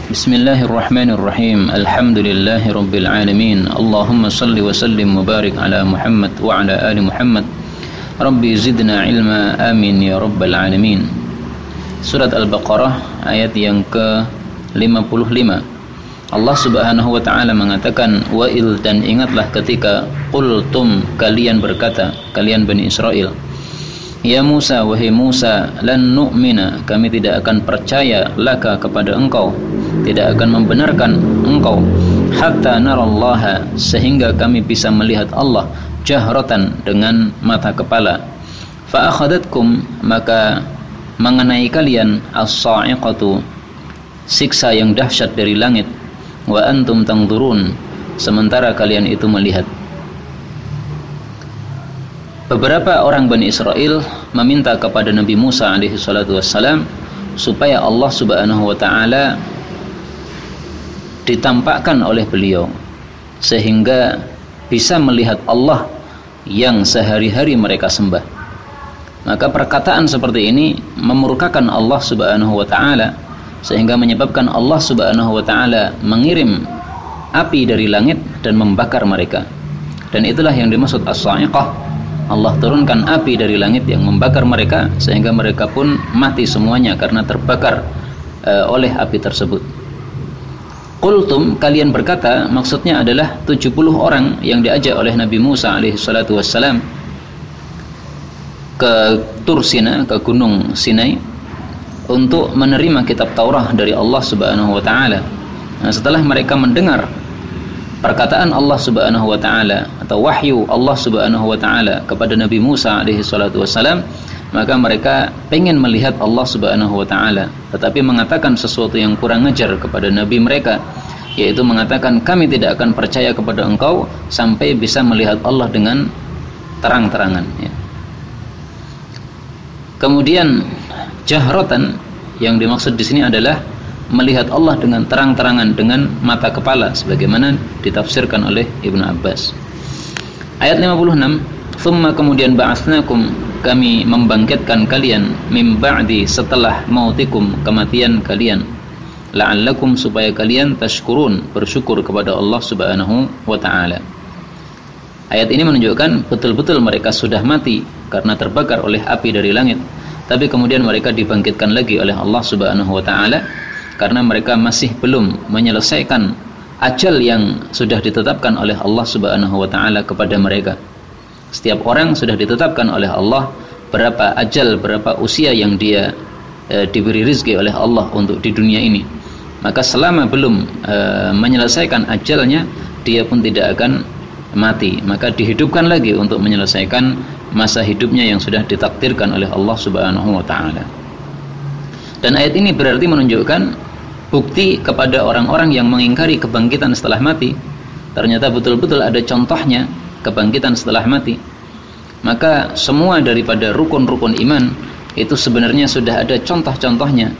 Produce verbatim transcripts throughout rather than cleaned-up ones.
Bismillahirrahmanirrahim. Alhamdulillahi rabbil alamin. Allahumma salli wa sallim wa barik ala Muhammad wa ala ali Muhammad. Rabbi zidna ilma, amin ya rabbal alamin. Surat Al-Baqarah ayat yang ke lima puluh lima. Allah Subhanahu wa taala mengatakan, wa il, dan ingatlah ketika qultum, kalian berkata, kalian Bani Israel, ya Musa, wahai Musa, lan nu'mina, kami tidak akan percaya laka kepada engkau, tidak akan membenarkan engkau, hatta narallaha, sehingga kami bisa melihat Allah jahratan, dengan mata kepala. Fa akhadatkum, maka mengenai kalian as-sa'iqatu, siksa yang dahsyat dari langit, wa antum tangdurun, sementara kalian itu melihat. Beberapa orang Bani Israel meminta kepada Nabi Musa alaihi salatu wassalam supaya Allah Subhanahu wa taala ditampakkan oleh beliau sehingga bisa melihat Allah yang sehari-hari mereka sembah. Maka perkataan seperti ini memurkakan Allah Subhanahu wa taala, sehingga menyebabkan Allah Subhanahu wa taala mengirim api dari langit dan membakar mereka. Dan itulah yang dimaksud as-sa'iqah. Allah turunkan api dari langit yang membakar mereka sehingga mereka pun mati semuanya karena terbakar uh, oleh api tersebut. Qultum, kalian berkata, maksudnya adalah tujuh puluh orang yang diajak oleh Nabi Musa alaihi salatu wassalam ke Tur Sina, ke Gunung Sinai, untuk menerima kitab Taurat dari Allah Subhanahu wa taala. Nah, setelah mereka mendengar perkataan Allah Subhanahu wa taala atau wahyu Allah Subhanahu wa taala kepada Nabi Musa alaihi salatu wassalam, maka mereka ingin melihat Allah Subhanahu wa taala, tetapi mengatakan sesuatu yang kurang ajar kepada nabi mereka, yaitu mengatakan, kami tidak akan percaya kepada engkau sampai bisa melihat Allah dengan terang-terangan, ya. Kemudian jahratan yang dimaksud di sini adalah melihat Allah dengan terang-terangan, dengan mata kepala, sebagaimana ditafsirkan oleh Ibnu Abbas. Ayat lima puluh enam, "Tsumma, kemudian ba'atsnakum, kami membangkitkan kalian, mim ba'di, setelah mautikum, kematian kalian, la'allakum, supaya kalian tashkurun, bersyukur kepada Allah Subhanahu wa taala." Ayat ini menunjukkan betul-betul mereka sudah mati karena terbakar oleh api dari langit, tapi kemudian mereka dibangkitkan lagi oleh Allah Subhanahu wa taala karena mereka masih belum menyelesaikan ajal yang sudah ditetapkan oleh Allah Subhanahu wa taala kepada mereka. Setiap orang sudah ditetapkan oleh Allah berapa ajal, berapa usia yang dia e, diberi rezeki oleh Allah untuk di dunia ini. Maka selama belum e, menyelesaikan ajalnya, dia pun tidak akan mati, maka dihidupkan lagi untuk menyelesaikan masa hidupnya yang sudah ditakdirkan oleh Allah Subhanahu wa taala. Dan ayat ini berarti menunjukkan bukti kepada orang-orang yang mengingkari kebangkitan setelah mati. Ternyata betul-betul ada contohnya kebangkitan setelah mati. Maka semua daripada rukun-rukun iman itu sebenarnya sudah ada contoh-contohnya.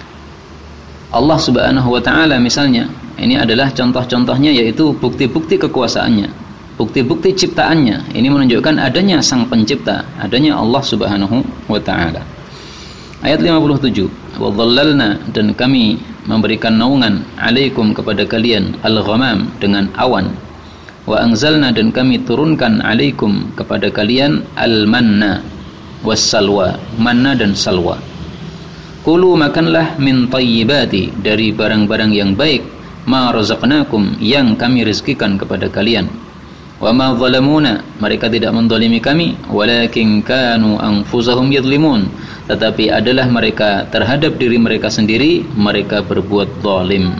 Allah Subhanahu wa taala misalnya, ini adalah contoh-contohnya, yaitu bukti-bukti kekuasaannya, bukti-bukti ciptaannya. Ini menunjukkan adanya sang pencipta, adanya Allah Subhanahu wa taala. Ayat lima puluh tujuh, wa dhallalna, dan kami memberikan naungan, alaikum, kepada kalian, al-ghamam, dengan awan, wa anzalna, dan kami turunkan, alaikum, kepada kalian, al-manna was-salwa, manna dan salwa. Kulu, makanlah, min tayyibati, dari barang-barang yang baik, ma razaqnakum, yang kami rezekikan kepada kalian. Wa ma zalamuna, mereka tidak menzalimi kami, walakin kanu anfusahum yadhlimun, tetapi adalah mereka terhadap diri mereka sendiri mereka berbuat zalim.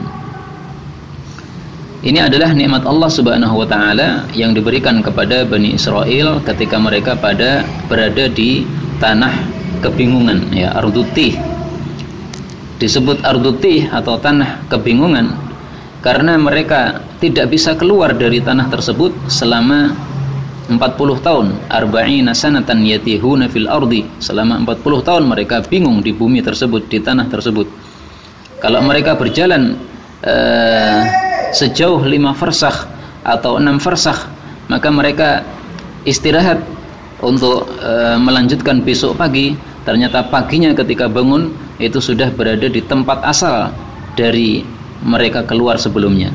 Ini adalah nikmat Allah Subhanahu wa taala yang diberikan kepada Bani Israel ketika mereka pada berada di tanah kebingungan, ya, ardutih. Disebut ardutih atau tanah kebingungan karena mereka tidak bisa keluar dari tanah tersebut selama empat puluh tahun, arba'ina sanatan yatihuna fil ardi. Selama empat puluh tahun mereka bingung di bumi tersebut, di tanah tersebut. Kalau mereka berjalan uh, sejauh lima farsakh atau enam farsakh, maka mereka istirahat untuk uh, melanjutkan besok pagi. Ternyata paginya ketika bangun itu sudah berada di tempat asal dari mereka keluar sebelumnya.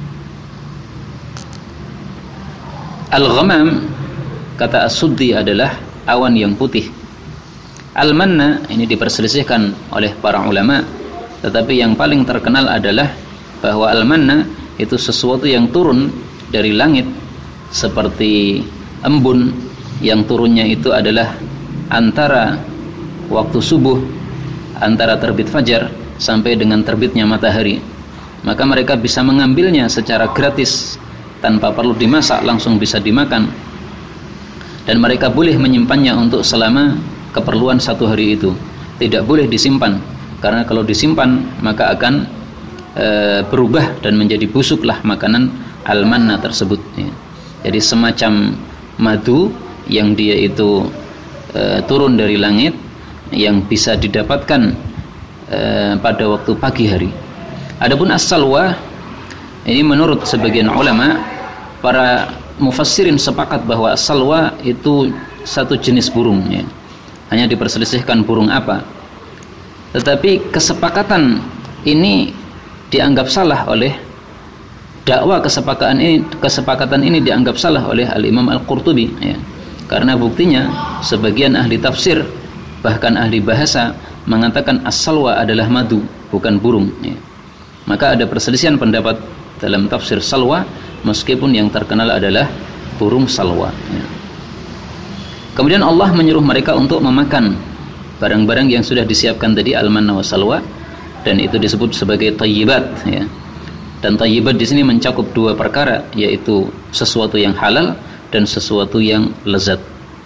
Al-ghamam, kata As-Suddi, adalah awan yang putih. Al-manna ini diperselisihkan oleh para ulama, tetapi yang paling terkenal adalah bahwa al-manna itu sesuatu yang turun dari langit seperti embun yang turunnya itu adalah antara waktu subuh, antara terbit fajar sampai dengan terbitnya matahari. Maka mereka bisa mengambilnya secara gratis tanpa perlu dimasak, langsung bisa dimakan. Dan mereka boleh menyimpannya untuk selama keperluan satu hari itu. Tidak boleh disimpan, karena kalau disimpan maka akan e, berubah dan menjadi busuklah makanan al-manna tersebut, ya. Jadi semacam madu yang dia itu e, turun dari langit, yang bisa didapatkan e, pada waktu pagi hari. Adapun as-salwa, ini menurut sebagian ulama, para mufassirin sepakat bahwa as-salwa itu satu jenis burung, ya. Hanya diperselisihkan burung apa. Tetapi kesepakatan ini dianggap salah oleh dakwah kesepakatan ini, kesepakatan ini dianggap salah oleh Al-Imam Al-Qurtubi, ya. Karena buktinya sebagian ahli tafsir, bahkan ahli bahasa, mengatakan as-salwa adalah madu, bukan burung, ya. Maka ada perselisihan pendapat dalam tafsir salwa, meskipun yang terkenal adalah burung salwa, ya. Kemudian Allah menyuruh mereka untuk memakan barang-barang yang sudah disiapkan tadi, al-manna wa salwa, dan itu disebut sebagai thayyibat, ya. Dan thayyibat di sini mencakup dua perkara, yaitu sesuatu yang halal dan sesuatu yang lezat.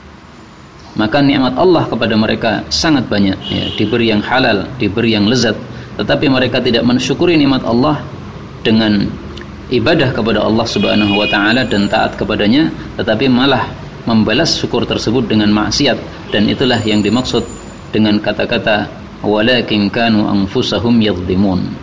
Maka nikmat Allah kepada mereka sangat banyak, ya. Diberi yang halal, diberi yang lezat, tetapi mereka tidak mensyukuri nikmat Allah dengan ibadah kepada Allah Subhanahu wa taala dan taat kepadanya, tetapi malah membalas syukur tersebut dengan maksiat. Dan itulah yang dimaksud dengan kata-kata walakin kanu anfusahum yadhlimun.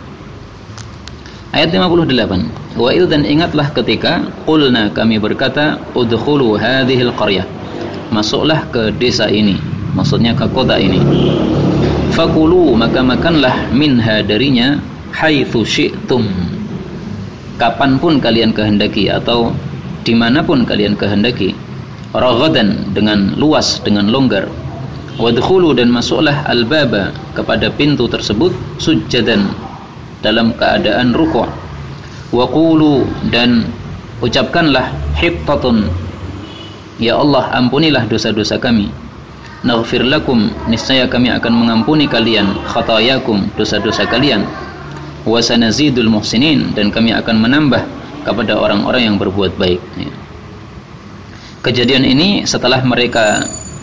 Ayat lima puluh delapan. Wa idh, dan ingatlah ketika qulna, kami berkata, udkhulu hadhil qaryah, masuklah ke desa ini, maksudnya ke kota ini. Fakulu, maka makanlah, minha, darinya, haitsu syi'tum, kapanpun kalian kehendaki atau dimanapun kalian kehendaki, raghadan, dengan luas, dengan longgar. Wadkhulu, dan masuklah, al-baba, kepada pintu tersebut, sujjadan, dalam keadaan ruku'. Wa qulu, dan ucapkanlah, hittatun, ya Allah, ampunilah dosa-dosa kami. Naghfir lakum, niscaya kami akan mengampuni kalian, khatayakum, dosa-dosa kalian. Wa sanazidul muhsinin, dan kami akan menambah kepada orang-orang yang berbuat baik, ya. Kejadian ini setelah mereka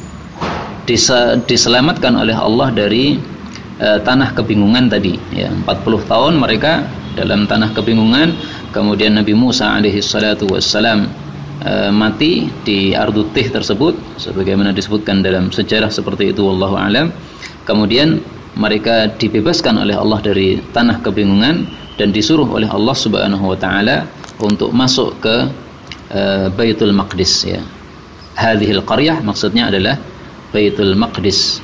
diselamatkan oleh Allah dari uh, tanah kebingungan tadi, ya. empat puluh tahun mereka dalam tanah kebingungan. Kemudian Nabi Musa alaihi salatu wassalam uh, mati di Ardutih tersebut, sebagaimana disebutkan dalam sejarah seperti itu, wallahu alam. Kemudian mereka dibebaskan oleh Allah dari tanah kebingungan dan disuruh oleh Allah Subhanahu wa taala untuk masuk ke uh, Baitul Maqdis, ya. Hadhil qaryah maksudnya adalah Baitul Maqdis.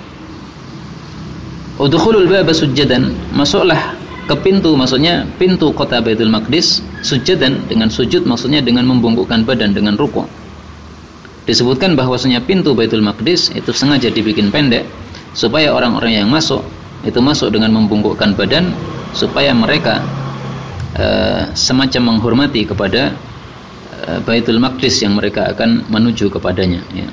Udkhulul baba sujjadan, masuklah ke pintu, maksudnya pintu kota Baitul Maqdis, sujjadan, dengan sujud maksudnya dengan membungkukkan badan, dengan ruku'. Disebutkan bahwasanya pintu Baitul Maqdis itu sengaja dibikin pendek supaya orang-orang yang masuk itu masuk dengan membungkukkan badan, supaya mereka uh, semacam menghormati kepada uh, Baitul Maqdis yang mereka akan menuju kepadanya, ya.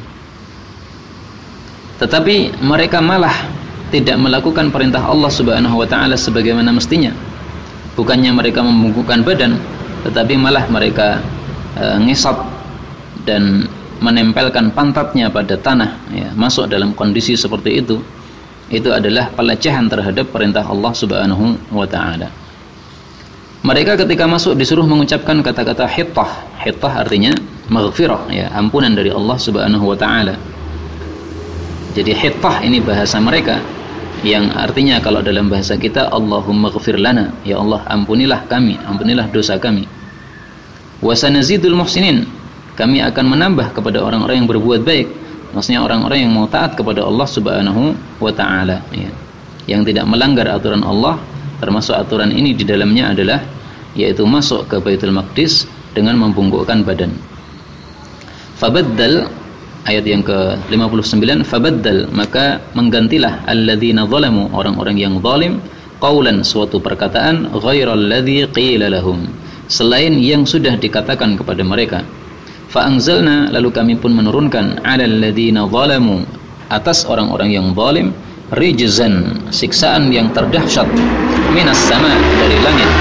Tetapi mereka malah tidak melakukan perintah Allah Subhanahu wa taala sebagaimana mestinya. Bukannya mereka membungkukkan badan, tetapi malah mereka e, ngesot dan menempelkan pantatnya pada tanah, ya. Masuk dalam kondisi seperti itu, itu adalah pelecehan terhadap perintah Allah Subhanahu wa taala. Mereka ketika masuk disuruh mengucapkan kata-kata hittah. Hittah artinya maghfirah, ya, ampunan dari Allah Subhanahu wa taala. Jadi hittah ini bahasa mereka, yang artinya kalau dalam bahasa kita, Allahumma ghfir lana, ya Allah ampunilah kami, ampunilah dosa kami. Wa sanazidul muhsinin, kami akan menambah kepada orang-orang yang berbuat baik, maksudnya orang-orang yang mau taat kepada Allah Subhanahu wa taala, ya. Yang tidak melanggar aturan Allah termasuk aturan ini di dalamnya adalah yaitu masuk ke Baitul Maqdis dengan membungkukkan badan. Fabaddal, ayat yang ke lima puluh sembilan, fabaddal, maka menggantilah alladzina zalamu, orang-orang yang zalim, qaulan, suatu perkataan, ghairal ladzi qila lahum, selain yang sudah dikatakan kepada mereka. Fa anzalna, lalu kami pun menurunkan, alal ladzina zalamu, atas orang-orang yang zalim, rijzan, siksaan yang terdahsyat, minas sama, dari langit,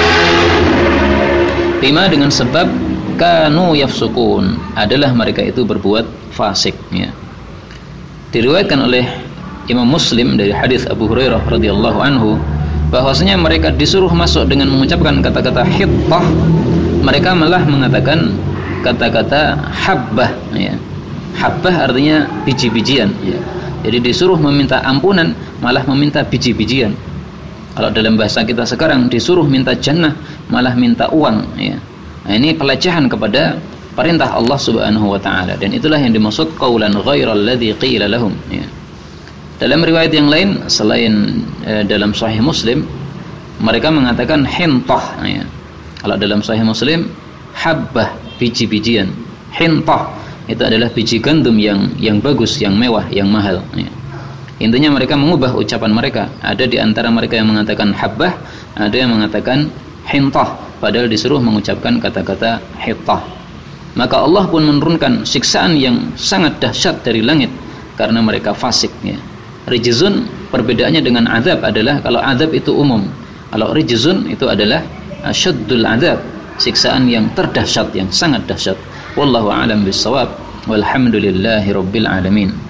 bima, dengan sebab kanu yafsukun, adalah mereka itu berbuat fasik, ya. Diriwayatkan oleh Imam Muslim dari hadis Abu Hurairah radhiyallahu anhu bahwasanya mereka disuruh masuk dengan mengucapkan kata-kata hittah, mereka malah mengatakan kata-kata habbah, ya. Habbah artinya biji-bijian, ya. Jadi disuruh meminta ampunan malah meminta biji-bijian. Kalau dalam bahasa kita sekarang disuruh minta jannah malah minta uang, ya. Nah, ini pelecehan kepada perintah Allah Subhanahu wa taala, dan itulah yang dimaksud qaulan ghairal ladzi qila lahum, ya. Dalam riwayat yang lain selain eh, dalam Sahih Muslim, mereka mengatakan hintah, ya. Kalau dalam Sahih Muslim habbah, biji-bijian. Hintah itu adalah biji gandum yang yang bagus, yang mewah, yang mahal, ya. Intinya mereka mengubah ucapan mereka. Ada di antara mereka yang mengatakan habbah, ada yang mengatakan hintah, padahal disuruh mengucapkan kata-kata hittah. Maka Allah pun menurunkan siksaan yang sangat dahsyat dari langit karena mereka fasik, ya. Rijzun, perbedaannya dengan azab adalah kalau azab itu umum, kalau rijzun itu adalah asyaddul azab, siksaan yang terdahsyat, yang sangat dahsyat. Wallahu a'lam bissawab, walhamdulillahi rabbil alamin.